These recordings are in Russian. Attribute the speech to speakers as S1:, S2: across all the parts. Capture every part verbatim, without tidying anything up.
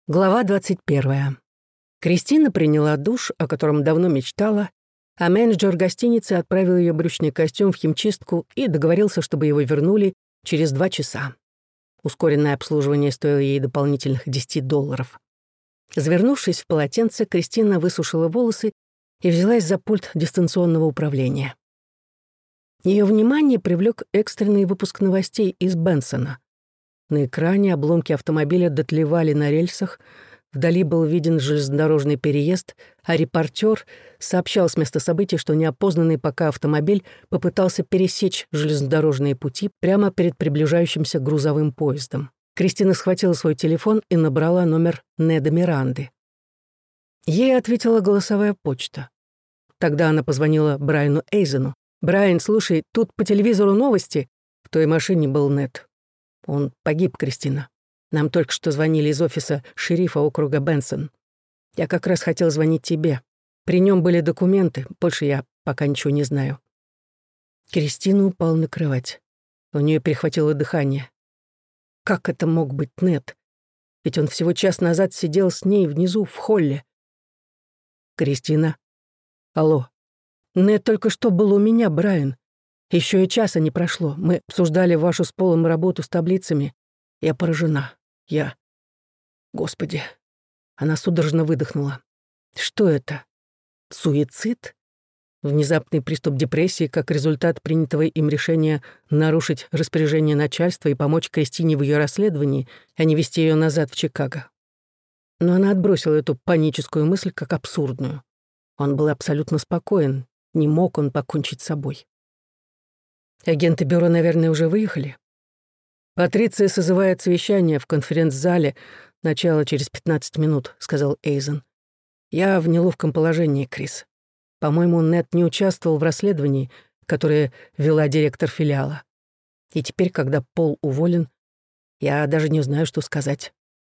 S1: Глава двадцать первая. Кристина приняла душ, о котором давно мечтала, а менеджер гостиницы отправил ее брючный костюм в химчистку и договорился, чтобы его вернули через два часа. Ускоренное обслуживание стоило ей дополнительных десяти долларов. Завернувшись в полотенце, Кристина высушила волосы и взялась за пульт дистанционного управления. Ее внимание привлек экстренный выпуск новостей из Бенсона. На экране обломки автомобиля дотлевали на рельсах, вдали был виден железнодорожный переезд, а репортер сообщал с места событий, что неопознанный пока автомобиль попытался пересечь железнодорожные пути прямо перед приближающимся грузовым поездом. Кристина схватила свой телефон и набрала номер Неда Миранды. Ей ответила голосовая почта. Тогда она позвонила Брайану Эйзену. «Брайан, слушай, тут по телевизору новости». В той машине был Нед. Он погиб, Кристина. Нам только что звонили из офиса шерифа округа Бенсон. Я как раз хотел звонить тебе. При нем были документы, больше я пока ничего не знаю». Кристина упала на кровать. У нее перехватило дыхание. Как это мог быть Нед? Ведь он всего час назад сидел с ней внизу в холле. «Кристина? Алло. Нед только что был у меня, Брайан. Еще и часа не прошло. Мы обсуждали вашу с Полом работу с таблицами. Я поражена. Я... Господи. Она судорожно выдохнула. Что это? Суицид? Внезапный приступ депрессии как результат принятого им решения нарушить распоряжение начальства и помочь Кристине в ее расследовании, а не вести ее назад в Чикаго. Но она отбросила эту паническую мысль как абсурдную. Он был абсолютно спокоен. Не мог он покончить с собой. Агенты бюро, наверное, уже выехали. «Патриция созывает совещание в конференц-зале. Начало через пятнадцать минут», — сказал Эйзен. «Я в неловком положении, Крис. По-моему, Нед не участвовал в расследовании, которое вела директор филиала. И теперь, когда Пол уволен, я даже не знаю, что сказать.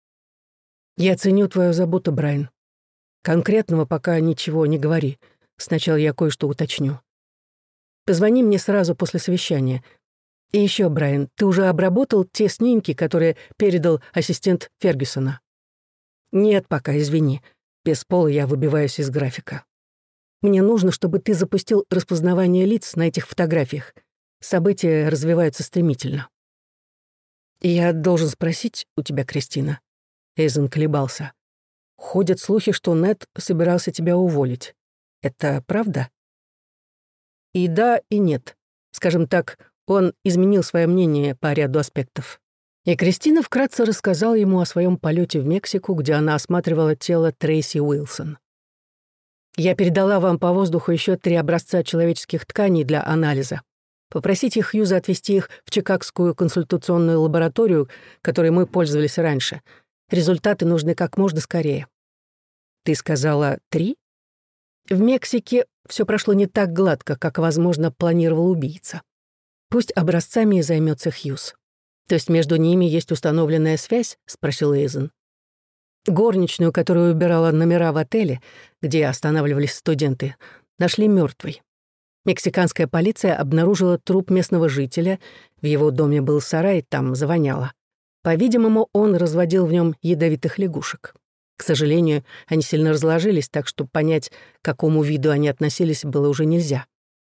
S1: Я ценю твою заботу, Брайан. Конкретного пока ничего не говори. Сначала я кое-что уточню. Позвони мне сразу после совещания. И еще, Брайан, ты уже обработал те снимки, которые передал ассистент Фергюсона? Нет пока, извини. Без Пола я выбиваюсь из графика. Мне нужно, чтобы ты запустил распознавание лиц на этих фотографиях. События развиваются стремительно. И я должен спросить у тебя, Кристина. Эйзен колебался. Ходят слухи, что Нед собирался тебя уволить. Это правда? И да, и нет. Скажем так, он изменил свое мнение по ряду аспектов. И Кристина вкратце рассказала ему о своем полете в Мексику, где она осматривала тело Трейси Уилсон. «Я передала вам по воздуху еще три образца человеческих тканей для анализа. Попросите Хьюза отвезти их в Чикагскую консультационную лабораторию, которой мы пользовались раньше. Результаты нужны как можно скорее». «Ты сказала три?» В Мексике все прошло не так гладко, как, возможно, планировал убийца. Пусть образцами и займется Хьюз. То есть между ними есть установленная связь? Спросил Эйзен. Горничную, которая убирала номера в отеле, где останавливались студенты, нашли мертвой. Мексиканская полиция обнаружила труп местного жителя. В его доме был сарай, там завоняло. По-видимому, он разводил в нем ядовитых лягушек. К сожалению, они сильно разложились, так что понять, к какому виду они относились, было уже нельзя.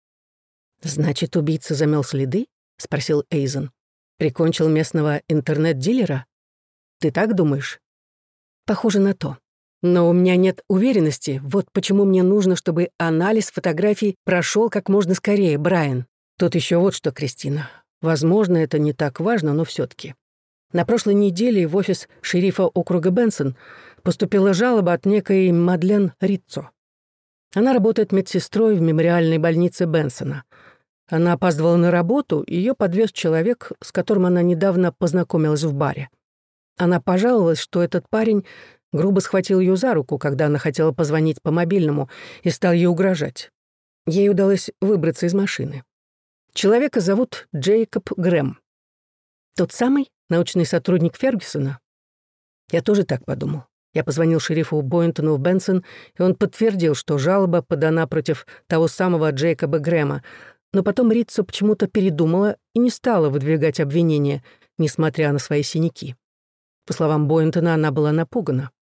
S1: «Значит, убийца замел следы?» — спросил Эйзен. «Прикончил местного интернет-дилера? Ты так думаешь?» «Похоже на то. Но у меня нет уверенности. Вот почему мне нужно, чтобы анализ фотографий прошел как можно скорее, Брайан. Тут еще вот что, Кристина. Возможно, это не так важно, но все-таки. На прошлой неделе в офис шерифа округа Бенсон поступила жалоба от некой Мадлен Риццо. Она работает медсестрой в мемориальной больнице Бенсона. Она опаздывала на работу, и ее подвез человек, с которым она недавно познакомилась в баре. Она пожаловалась, что этот парень грубо схватил ее за руку, когда она хотела позвонить по мобильному, и стал ей угрожать. Ей удалось выбраться из машины. Человека зовут Джейкоб Грэм. Тот самый научный сотрудник Фергюсона? Я тоже так подумал. Я позвонил шерифу Бойнтону в Бенсон, и он подтвердил, что жалоба подана против того самого Джейкоба Грэма, но потом Риццо почему-то передумала и не стала выдвигать обвинения, несмотря на свои синяки. По словам Бойнтона, она была напугана.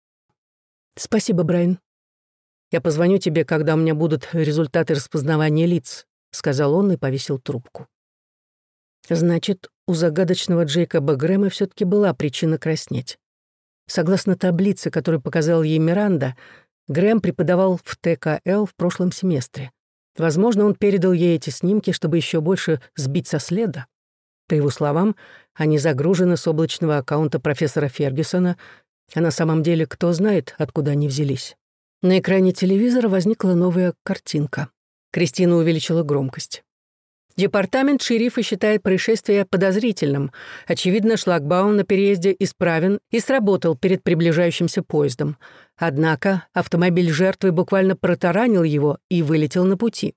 S1: «Спасибо, Брайан. Я позвоню тебе, когда у меня будут результаты распознавания лиц», — сказал он и повесил трубку. Значит, у загадочного Джейкоба Грэма все-таки была причина краснеть. Согласно таблице, которую показал ей Миранда, Грэм преподавал в тэ ка эл в прошлом семестре. Возможно, он передал ей эти снимки, чтобы еще больше сбить со следа. По его словам, они загружены с облачного аккаунта профессора Фергюсона, а на самом деле кто знает, откуда они взялись. На экране телевизора возникла новая картинка. Кристина увеличила громкость. Департамент шерифа считает происшествие подозрительным. Очевидно, шлагбаум на переезде исправен и сработал перед приближающимся поездом. Однако автомобиль жертвы буквально протаранил его и вылетел на пути.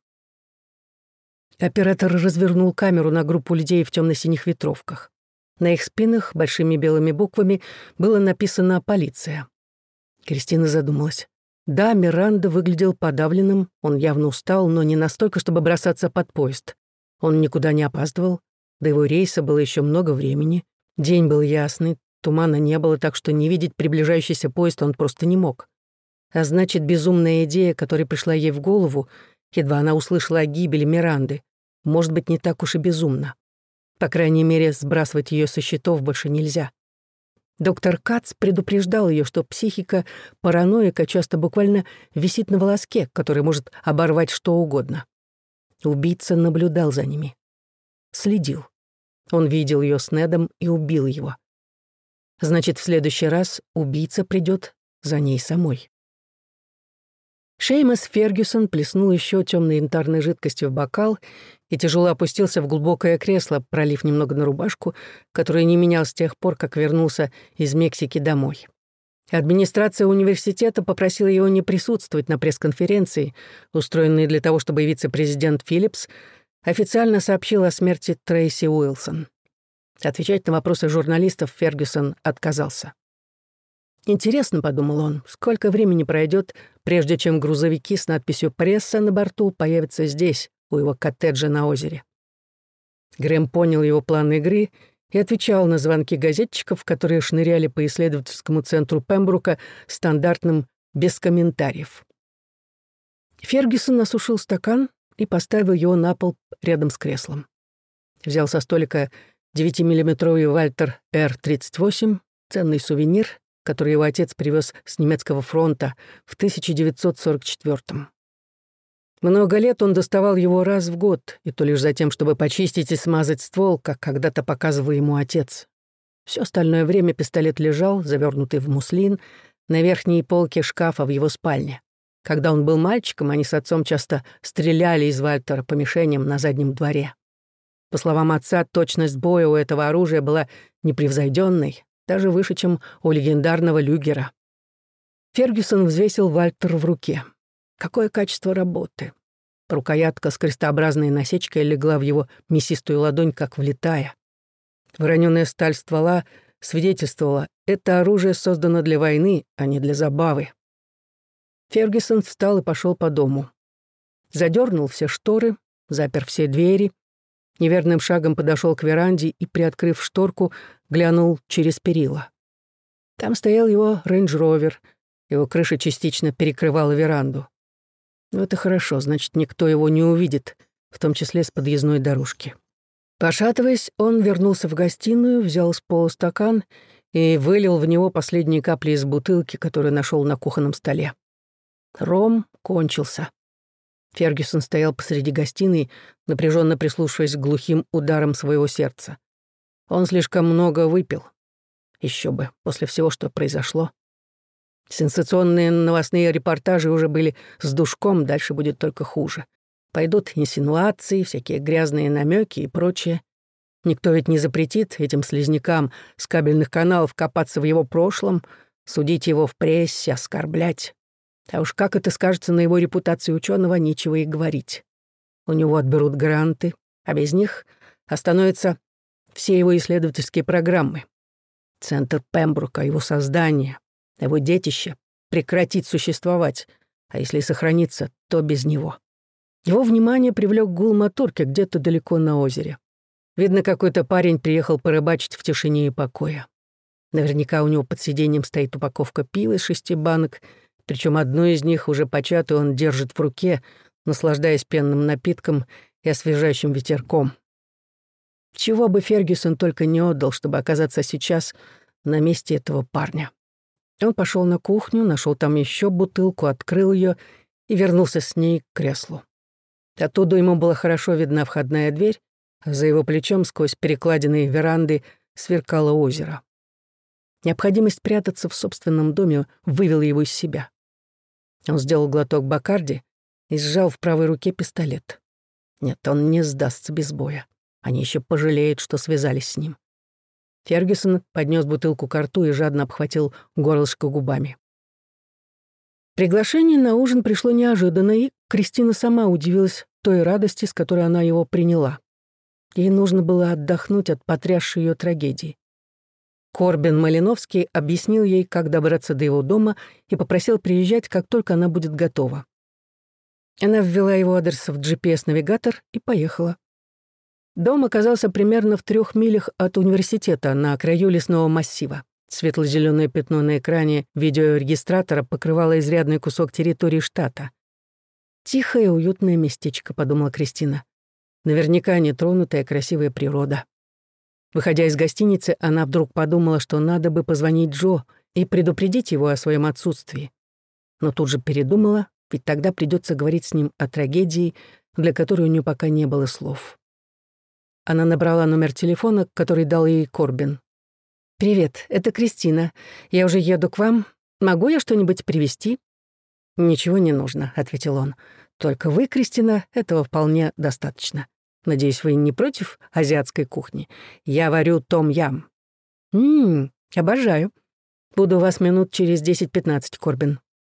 S1: Оператор развернул камеру на группу людей в темно-синих ветровках. На их спинах большими белыми буквами было написано «Полиция». Кристина задумалась. Да, Миранда выглядел подавленным, он явно устал, но не настолько, чтобы бросаться под поезд. Он никуда не опаздывал, до его рейса было еще много времени. День был ясный, тумана не было, так что не видеть приближающийся поезд он просто не мог. А значит, безумная идея, которая пришла ей в голову, едва она услышала о гибели Миранды, может быть, не так уж и безумна. По крайней мере, сбрасывать ее со счетов больше нельзя. Доктор Кац предупреждал ее, что психика параноика часто буквально висит на волоске, который может оборвать что угодно. Убийца наблюдал за ними. Следил. Он видел ее с Недом и убил его. Значит, в следующий раз убийца придет за ней самой. Шеймас Фергюсон плеснул еще темной янтарной жидкостью в бокал и тяжело опустился в глубокое кресло, пролив немного на рубашку, которую не менял с тех пор, как вернулся из Мексики домой. Администрация университета попросила его не присутствовать на пресс-конференции, устроенной для того, чтобы вице-президент Филлипс официально сообщил о смерти Трейси Уилсон. Отвечать на вопросы журналистов Фергюсон отказался. «Интересно», — подумал он, — «сколько времени пройдет, прежде чем грузовики с надписью «Пресса» на борту появятся здесь, у его коттеджа на озере». Грэм понял его план игры и отвечал на звонки газетчиков, которые шныряли по исследовательскому центру Пембрука стандартным «без комментариев». Фергюсон осушил стакан и поставил его на пол рядом с креслом. Взял со столика девятимиллиметровый Вальтер Р тридцать восемь, ценный сувенир, который его отец привез с немецкого фронта в тысяча девятьсот сорок четвёртом. Много лет он доставал его раз в год, и то лишь за тем, чтобы почистить и смазать ствол, как когда-то показывал ему отец. Все остальное время пистолет лежал, завернутый в муслин, на верхней полке шкафа в его спальне. Когда он был мальчиком, они с отцом часто стреляли из Вальтера по мишеням на заднем дворе. По словам отца, точность боя у этого оружия была непревзойденной, даже выше, чем у легендарного Люгера. Фергюсон взвесил Вальтер в руке. Какое качество работы! Рукоятка с крестообразной насечкой легла в его мясистую ладонь, как влитая. Воронёная сталь ствола свидетельствовала, это оружие создано для войны, а не для забавы. Фергюсон встал и пошел по дому. Задернул все шторы, запер все двери, неверным шагом подошел к веранде и, приоткрыв шторку, глянул через перила. Там стоял его рейндж-ровер, его крыша частично перекрывала веранду. Ну, это хорошо, значит, никто его не увидит, в том числе с подъездной дорожки. Пошатываясь, он вернулся в гостиную, взял с пола стакан и вылил в него последние капли из бутылки, которую нашел на кухонном столе. Ром кончился. Фергюсон стоял посреди гостиной, напряженно прислушиваясь к глухим ударам своего сердца. Он слишком много выпил. Еще бы, после всего, что произошло. Сенсационные новостные репортажи уже были с душком, дальше будет только хуже. Пойдут инсинуации, всякие грязные намеки и прочее. Никто ведь не запретит этим слизнякам с кабельных каналов копаться в его прошлом, судить его в прессе, оскорблять. А уж как это скажется на его репутации ученого, нечего и говорить. У него отберут гранты, а без них остановятся все его исследовательские программы. Центр Пембрука, его создание, его детище прекратит существовать, а если и сохранится, то без него. Его внимание привлек гул моторки где-то далеко на озере. Видно, какой-то парень приехал порыбачить в тишине и покое. Наверняка у него под сиденьем стоит упаковка пива из шести банок, Причем одну из них, уже початую, он держит в руке, наслаждаясь пенным напитком и освежающим ветерком. Чего бы Фергюсон только не отдал, чтобы оказаться сейчас на месте этого парня. Он пошел на кухню, нашел там еще бутылку, открыл ее и вернулся с ней к креслу. Оттуда ему была хорошо видна входная дверь, а за его плечом сквозь перекладины веранды сверкало озеро. Необходимость прятаться в собственном доме вывела его из себя. Он сделал глоток Бакарди и сжал в правой руке пистолет. Нет, он не сдастся без боя. Они еще пожалеют, что связались с ним. Фергюсон поднес бутылку ко рту и жадно обхватил горлышко губами. Приглашение на ужин пришло неожиданно, и Кристина сама удивилась той радости, с которой она его приняла. Ей нужно было отдохнуть от потрясшей ее трагедии. Корбин Малиновский объяснил ей, как добраться до его дома, и попросил приезжать, как только она будет готова. Она ввела его адрес в джи пи эс-навигатор и поехала. Дом оказался примерно в трех милях от университета на краю лесного массива. Светло-зеленое пятно на экране видеорегистратора покрывало изрядный кусок территории штата. «Тихое, уютное местечко», — подумала Кристина. «Наверняка нетронутая красивая природа». Выходя из гостиницы, она вдруг подумала, что надо бы позвонить Джо и предупредить его о своем отсутствии. Но тут же передумала, ведь тогда придется говорить с ним о трагедии, для которой у нее пока не было слов. Она набрала номер телефона, который дал ей Корбин. «Привет, это Кристина. Я уже еду к вам. Могу я что-нибудь привезти?» «Ничего не нужно», — ответил он. «Только вы, Кристина, этого вполне достаточно. Надеюсь, вы не против азиатской кухни? Я варю том-ям». «Ммм, обожаю. Буду у вас минут через десять-пятнадцать, Корбин».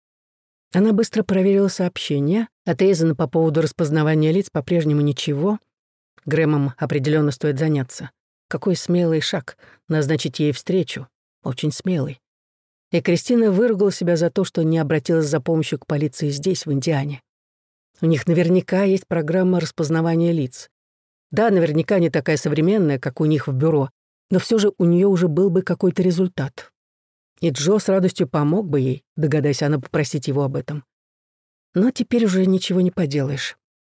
S1: Она быстро проверила сообщение. От Эйзена по поводу распознавания лиц по-прежнему ничего. Грэмом определенно стоит заняться. Какой смелый шаг — назначить ей встречу. Очень смелый. И Кристина выругала себя за то, что не обратилась за помощью к полиции здесь, в Индиане. У них наверняка есть программа распознавания лиц. Да, наверняка не такая современная, как у них в бюро, но все же у нее уже был бы какой-то результат. И Джо с радостью помог бы ей, догадайся она попросить его об этом. Но теперь уже ничего не поделаешь.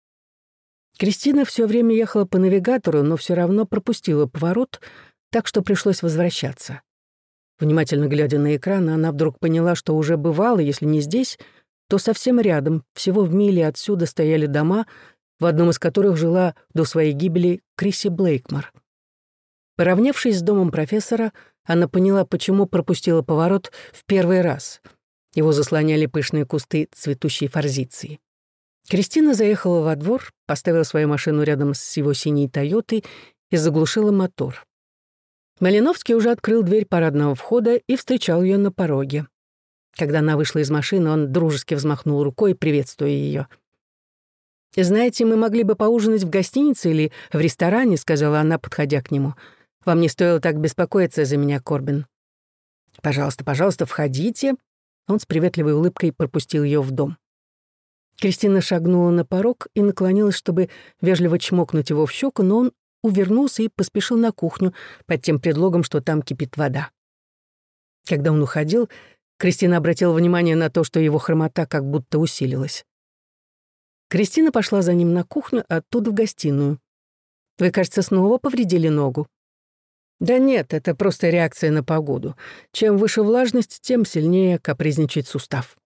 S1: Кристина все время ехала по навигатору, но все равно пропустила поворот, так что пришлось возвращаться. Внимательно глядя на экран, она вдруг поняла, что уже бывало, если не здесь, то совсем рядом, всего в миле отсюда стояли дома, в одном из которых жила до своей гибели Крисси Блейкмор. Поравнявшись с домом профессора, она поняла, почему пропустила поворот в первый раз. Его заслоняли пышные кусты цветущей форзиции. Кристина заехала во двор, поставила свою машину рядом с его синей «Тойотой» и заглушила мотор. Малиновский уже открыл дверь парадного входа и встречал ее на пороге. Когда она вышла из машины, он дружески взмахнул рукой, приветствуя ее. «Знаете, мы могли бы поужинать в гостинице или в ресторане», — сказала она, подходя к нему. «Вам не стоило так беспокоиться за меня, Корбин». «Пожалуйста, пожалуйста, входите». Он с приветливой улыбкой пропустил ее в дом. Кристина шагнула на порог и наклонилась, чтобы вежливо чмокнуть его в щеку, но он увернулся и поспешил на кухню под тем предлогом, что там кипит вода. Когда он уходил, Кристина обратила внимание на то, что его хромота как будто усилилась. Кристина пошла за ним на кухню, а оттуда в гостиную. «Вы, кажется, снова повредили ногу». «Да нет, это просто реакция на погоду. Чем выше влажность, тем сильнее капризничает сустав».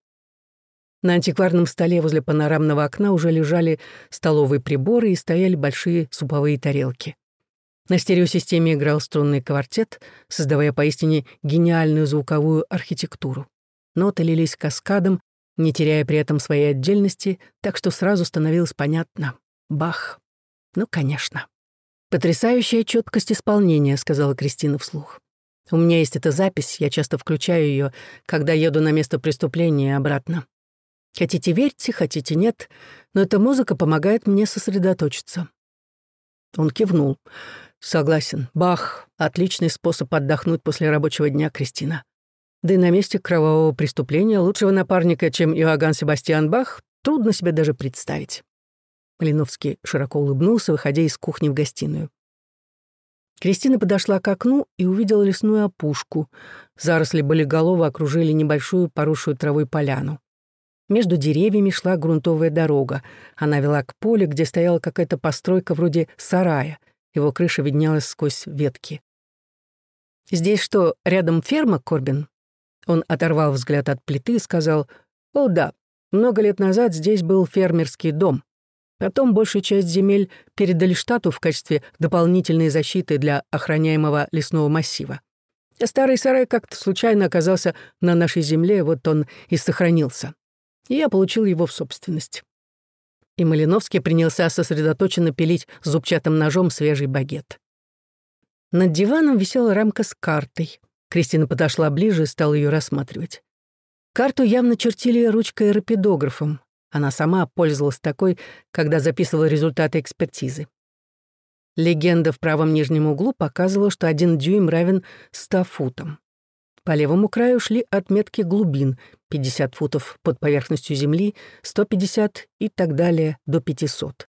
S1: На антикварном столе возле панорамного окна уже лежали столовые приборы и стояли большие суповые тарелки. На стереосистеме играл струнный квартет, создавая поистине гениальную звуковую архитектуру. Ноты лились каскадом, не теряя при этом своей отдельности, так что сразу становилось понятно. Бах. Ну, конечно. «Потрясающая четкость исполнения», — сказала Кристина вслух. «У меня есть эта запись, я часто включаю ее, когда еду на место преступления и обратно. Хотите верьте, хотите нет, но эта музыка помогает мне сосредоточиться». Он кивнул. «Согласен. Бах — отличный способ отдохнуть после рабочего дня, Кристина. Да и на месте кровавого преступления лучшего напарника, чем Иоганн Себастьян Бах, трудно себе даже представить». Малиновский широко улыбнулся, выходя из кухни в гостиную. Кристина подошла к окну и увидела лесную опушку. Заросли болиголова окружили небольшую поросшую травой поляну. Между деревьями шла грунтовая дорога. Она вела к полю, где стояла какая-то постройка вроде сарая. Его крыша виднелась сквозь ветки. «Здесь что, рядом ферма, Корбин?» Он оторвал взгляд от плиты и сказал: «О, да, много лет назад здесь был фермерский дом. Потом большую часть земель передали штату в качестве дополнительной защиты для охраняемого лесного массива. Старый сарай как-то случайно оказался на нашей земле, вот он и сохранился. И я получил его в собственность». И Малиновский принялся сосредоточенно пилить зубчатым ножом свежий багет. Над диваном висела рамка с картой. Кристина подошла ближе и стала ее рассматривать. Карту явно чертили ручкой-рапидографом. Она сама пользовалась такой, когда записывала результаты экспертизы. Легенда в правом нижнем углу показывала, что один дюйм равен ста футам. По левому краю шли отметки глубин — пятьдесят футов под поверхностью земли, сто пятьдесят и так далее до пятисот.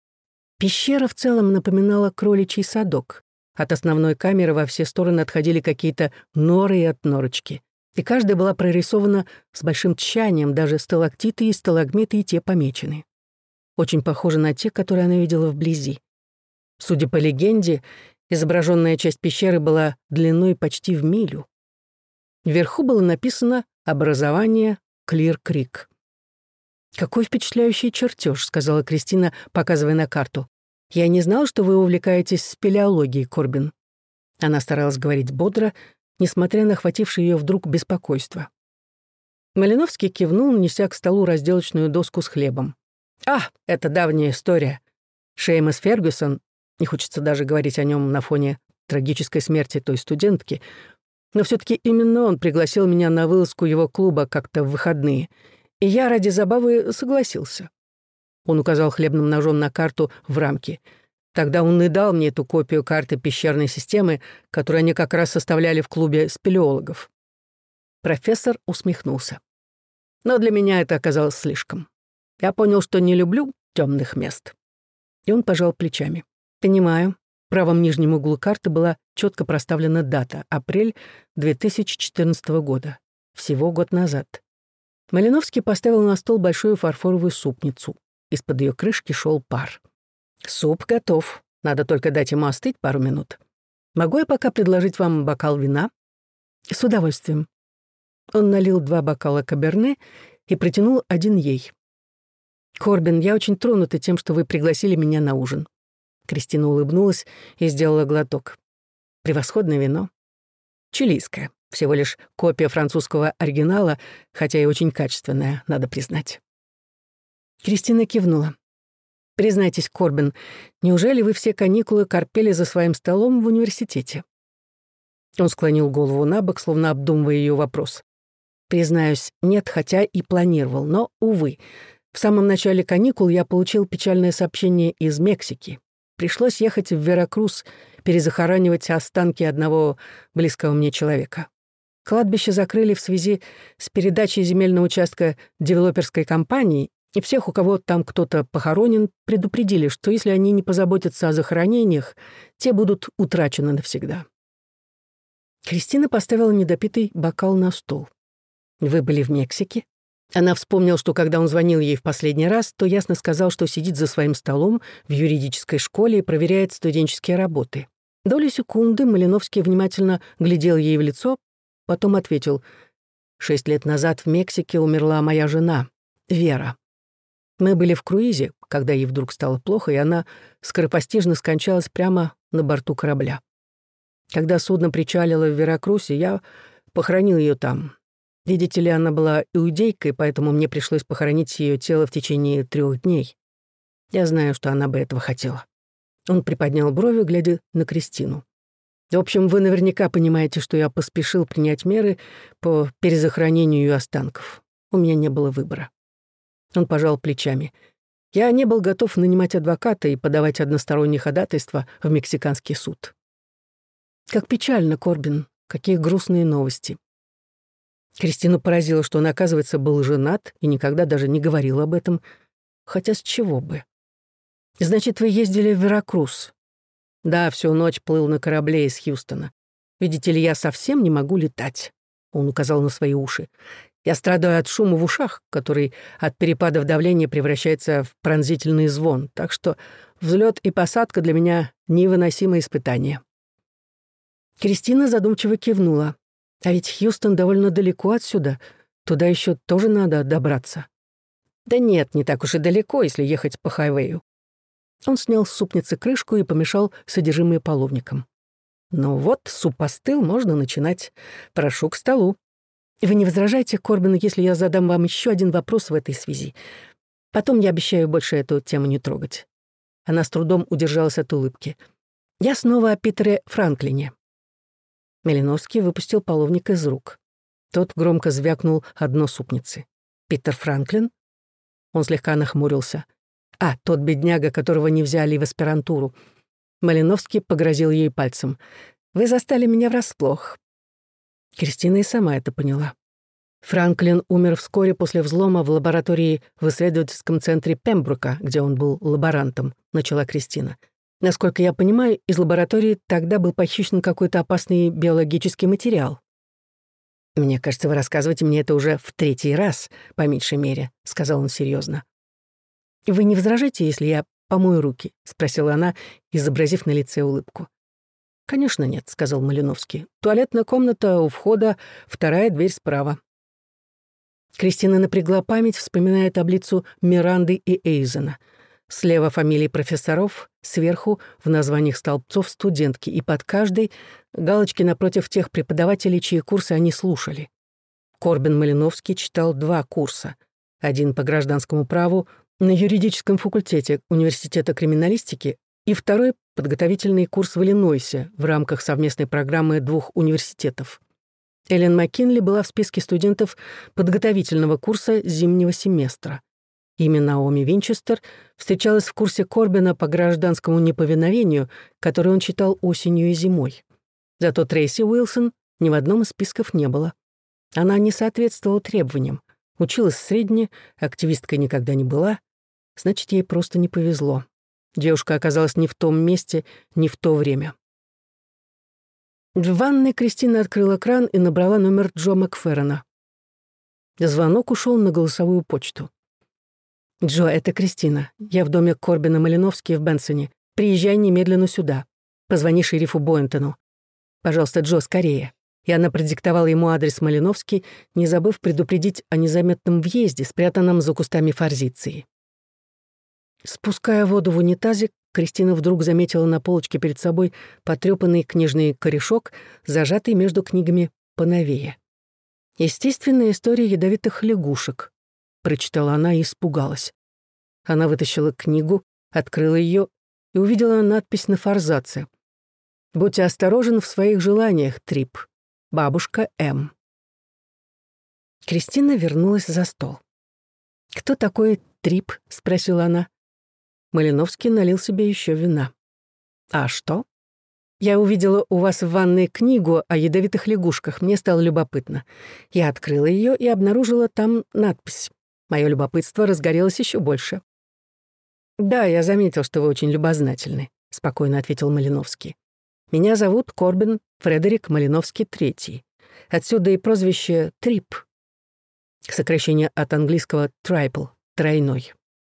S1: Пещера в целом напоминала кроличий садок. От основной камеры во все стороны отходили какие-то норы и отнорочки. И каждая была прорисована с большим тщанием, даже сталактиты и сталагмиты и те помечены. Очень похожи на те, которые она видела вблизи. Судя по легенде, изображенная часть пещеры была длиной почти в милю. Вверху было написано «Образование Клир-Крик». «Какой впечатляющий чертеж», — сказала Кристина, показывая на карту. «Я не знала, что вы увлекаетесь спелеологией, Корбин». Она старалась говорить бодро, несмотря на охватившее ее вдруг беспокойство. Малиновский кивнул, неся к столу разделочную доску с хлебом. «А, это давняя история. Шеймас Фергюсон, не хочется даже говорить о нем на фоне трагической смерти той студентки, но все-таки именно он пригласил меня на вылазку его клуба как-то в выходные, и я ради забавы согласился». Он указал хлебным ножом на карту в рамке. Тогда он и дал мне эту копию карты пещерной системы, которую они как раз составляли в клубе спелеологов. Профессор усмехнулся. Но для меня это оказалось слишком. Я понял, что не люблю темных мест. И он пожал плечами. Понимаю. В правом нижнем углу карты была четко проставлена дата — апрель две тысячи четырнадцатого года. Всего год назад. Малиновский поставил на стол большую фарфоровую супницу. Из-под ее крышки шел пар. «Суп готов. Надо только дать ему остыть пару минут. Могу я пока предложить вам бокал вина?» «С удовольствием». Он налил два бокала каберне и протянул один ей. «Корбин, я очень тронута тем, что вы пригласили меня на ужин». Кристина улыбнулась и сделала глоток. «Превосходное вино. Чилийское. Всего лишь копия французского оригинала, хотя и очень качественная, надо признать». Кристина кивнула. «Признайтесь, Корбин, неужели вы все каникулы корпели за своим столом в университете?» Он склонил голову набок, словно обдумывая ее вопрос. «Признаюсь, нет, хотя и планировал, но, увы, в самом начале каникул я получил печальное сообщение из Мексики. Пришлось ехать в Веракрус, перезахоранивать останки одного близкого мне человека. Кладбище закрыли в связи с передачей земельного участка девелоперской компании, и всех, у кого там кто-то похоронен, предупредили, что если они не позаботятся о захоронениях, те будут утрачены навсегда». Кристина поставила недопитый бокал на стол. «Вы были в Мексике?» Она вспомнила, что когда он звонил ей в последний раз, то ясно сказал, что сидит за своим столом в юридической школе и проверяет студенческие работы. Долю секунды Малиновский внимательно глядел ей в лицо, потом ответил: «Шесть лет назад в Мексике умерла моя жена, Вера. Мы были в круизе, когда ей вдруг стало плохо, и она скоропостижно скончалась прямо на борту корабля. Когда судно причалило в Веракрусе, я похоронил ее там. Видите ли, она была иудейкой, поэтому мне пришлось похоронить ее тело в течение трех дней. Я знаю, что она бы этого хотела». Он приподнял брови, глядя на Кристину. «В общем, вы наверняка понимаете, что я поспешил принять меры по перезахоронению ее останков. У меня не было выбора». Он пожал плечами. «Я не был готов нанимать адвоката и подавать односторонние ходатайства в мексиканский суд». «Как печально, Корбин, какие грустные новости». Кристину поразило, что он, оказывается, был женат и никогда даже не говорил об этом. Хотя с чего бы? «Значит, вы ездили в Веракрус?» Да, всю ночь плыл на корабле из Хьюстона. Видите ли, я совсем не могу летать. Он указал на свои уши. Я страдаю от шума в ушах, который от перепадов давления превращается в пронзительный звон, так что взлет и посадка для меня невыносимое испытание. Кристина задумчиво кивнула. А ведь Хьюстон довольно далеко отсюда. Туда еще тоже надо добраться. Да нет, не так уж и далеко, если ехать по хайвею. Он снял с супницы крышку и помешал содержимое половником. Ну вот, суп остыл, можно начинать. Прошу к столу. Вы не возражаете, Корбин, если я задам вам еще один вопрос в этой связи? Потом я обещаю больше эту тему не трогать. Она с трудом удержалась от улыбки. Я снова о Питере Франклине. Малиновский выпустил половник из рук. Тот громко звякнул о дно супницы. «Питер Франклин?» Он слегка нахмурился. «А, тот бедняга, которого не взяли в аспирантуру». Малиновский погрозил ей пальцем. «Вы застали меня врасплох». Кристина и сама это поняла. Франклин умер вскоре после взлома в лаборатории в исследовательском центре Пембрука, где он был лаборантом, начала Кристина. Насколько я понимаю, из лаборатории тогда был похищен какой-то опасный биологический материал. «Мне кажется, вы рассказываете мне это уже в третий раз, по меньшей мере», — сказал он серьезно. «Вы не возражаете, если я помою руки?» — спросила она, изобразив на лице улыбку. «Конечно нет», — сказал Малиновский. «Туалетная комната у входа, вторая дверь справа». Кристина напрягла память, вспоминая таблицу Миранды и Эйзена. Слева фамилии профессоров, сверху в названиях столбцов студентки, и под каждой галочки напротив тех преподавателей, чьи курсы они слушали. Корбин Малиновский читал два курса. Один по гражданскому праву на юридическом факультете Университета криминалистики и второй — подготовительный курс в Иллинойсе в рамках совместной программы двух университетов. Эллен Маккинли была в списке студентов подготовительного курса зимнего семестра. Имя Наоми Винчестер встречалась в курсе Корбина по гражданскому неповиновению, который он читал осенью и зимой. Зато Трейси Уилсон ни в одном из списков не было. Она не соответствовала требованиям. Училась средне, активисткой никогда не была. Значит, ей просто не повезло. Девушка оказалась не в том месте, не в то время. В ванной Кристина открыла кран и набрала номер Джо Макферрона. Звонок ушел на голосовую почту. «Джо, это Кристина. Я в доме Корбина Малиновски в Бенсоне. Приезжай немедленно сюда. Позвони шерифу Бойнтону. Пожалуйста, Джо, скорее». И она продиктовала ему адрес Малиновски, не забыв предупредить о незаметном въезде, спрятанном за кустами форзиции. Спуская воду в унитазе, Кристина вдруг заметила на полочке перед собой потрёпанный книжный корешок, зажатый между книгами поновее. «Естественная история ядовитых лягушек», — прочитала она и испугалась. Она вытащила книгу, открыла ее и увидела надпись на форзаце. «Будьте осторожен в своих желаниях, Трип. Бабушка М». Кристина вернулась за стол. «Кто такой Трип?» — спросила она. Малиновский налил себе еще вина. «А что?» «Я увидела у вас в ванной книгу о ядовитых лягушках. Мне стало любопытно. Я открыла ее и обнаружила там надпись. Мое любопытство разгорелось еще больше». «Да, я заметил, что вы очень любознательны», — спокойно ответил Малиновский. «Меня зовут Корбин Фредерик Малиновский третий. Отсюда и прозвище Трип. Сокращение от английского triple — тройной.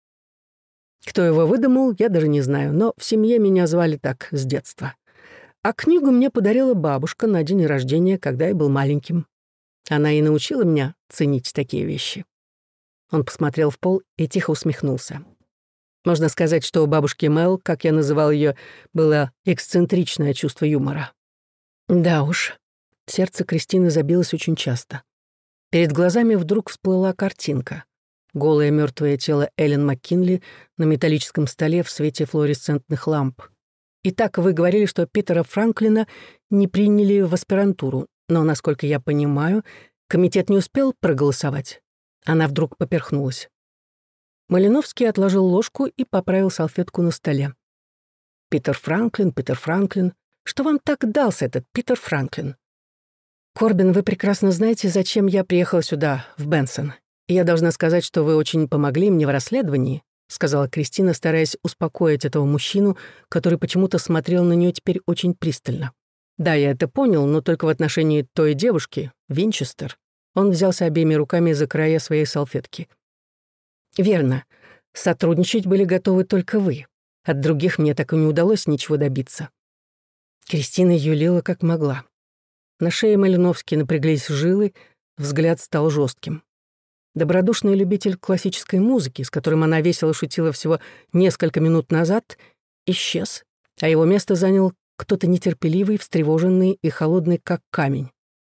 S1: Кто его выдумал, я даже не знаю, но в семье меня звали так с детства. А книгу мне подарила бабушка на день рождения, когда я был маленьким. Она и научила меня ценить такие вещи». Он посмотрел в пол и тихо усмехнулся. Можно сказать, что у бабушки Мел, как я называл ее, было эксцентричное чувство юмора. Да уж, сердце Кристины забилось очень часто. Перед глазами вдруг всплыла картинка. Голое мертвое тело Эллен Маккинли на металлическом столе в свете флуоресцентных ламп. Итак, вы говорили, что Питера Франклина не приняли в аспирантуру, но, насколько я понимаю, комитет не успел проголосовать. Она вдруг поперхнулась. Малиновский отложил ложку и поправил салфетку на столе. «Питер Франклин, Питер Франклин. Что вам так дался этот Питер Франклин?» «Корбин, вы прекрасно знаете, зачем я приехала сюда, в Бенсон. И я должна сказать, что вы очень помогли мне в расследовании. — сказала Кристина, стараясь успокоить этого мужчину, который почему-то смотрел на нее теперь очень пристально. «Да, я это понял, но только в отношении той девушки, Винчестер». Он взялся обеими руками за края своей салфетки. «Верно. Сотрудничать были готовы только вы. От других мне так и не удалось ничего добиться». Кристина юлила как могла. На шее Малиновски напряглись жилы, взгляд стал жестким. Добродушный любитель классической музыки, с которым она весело шутила всего несколько минут назад, исчез, а его место занял кто-то нетерпеливый, встревоженный и холодный, как камень.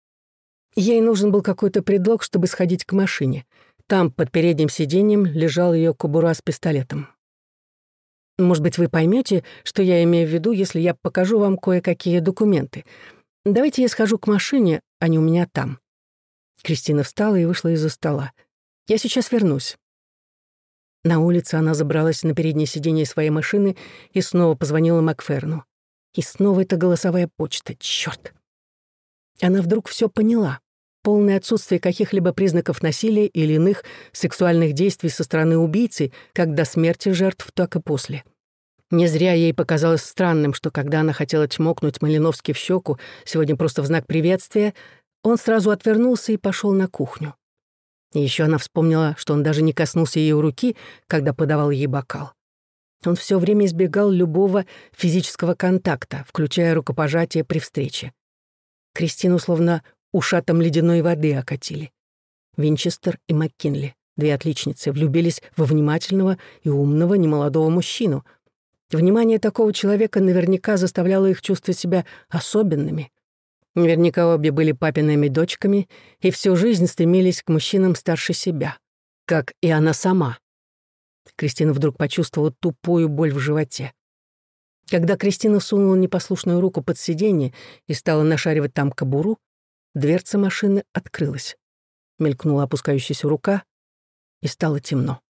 S1: Ей нужен был какой-то предлог, чтобы сходить к машине. Там, под передним сиденьем, лежал ее кобура с пистолетом. «Может быть, вы поймете, что я имею в виду, если я покажу вам кое-какие документы. Давайте я схожу к машине, а не у меня там». Кристина встала и вышла из-за стола. «Я сейчас вернусь». На улице она забралась на переднее сиденье своей машины и снова позвонила Макферну. И снова эта голосовая почта, чёрт. Она вдруг всё поняла. Полное отсутствие каких-либо признаков насилия или иных сексуальных действий со стороны убийцы, как до смерти жертв, так и после. Не зря ей показалось странным, что когда она хотела чмокнуть Малиновски в щеку, сегодня просто в знак приветствия, он сразу отвернулся и пошел на кухню. И еще она вспомнила, что он даже не коснулся ее руки, когда подавал ей бокал. Он все время избегал любого физического контакта, включая рукопожатие при встрече. Кристину словно ушатом ледяной воды окатили. Винчестер и МакКинли, две отличницы, влюбились во внимательного и умного немолодого мужчину. Внимание такого человека наверняка заставляло их чувствовать себя особенными. Наверняка обе были папиными дочками и всю жизнь стремились к мужчинам старше себя, как и она сама. Кристина вдруг почувствовала тупую боль в животе. Когда Кристина сунула непослушную руку под сиденье и стала нашаривать там кобуру, дверца машины открылась. Мелькнула опускающаяся рука, и стало темно.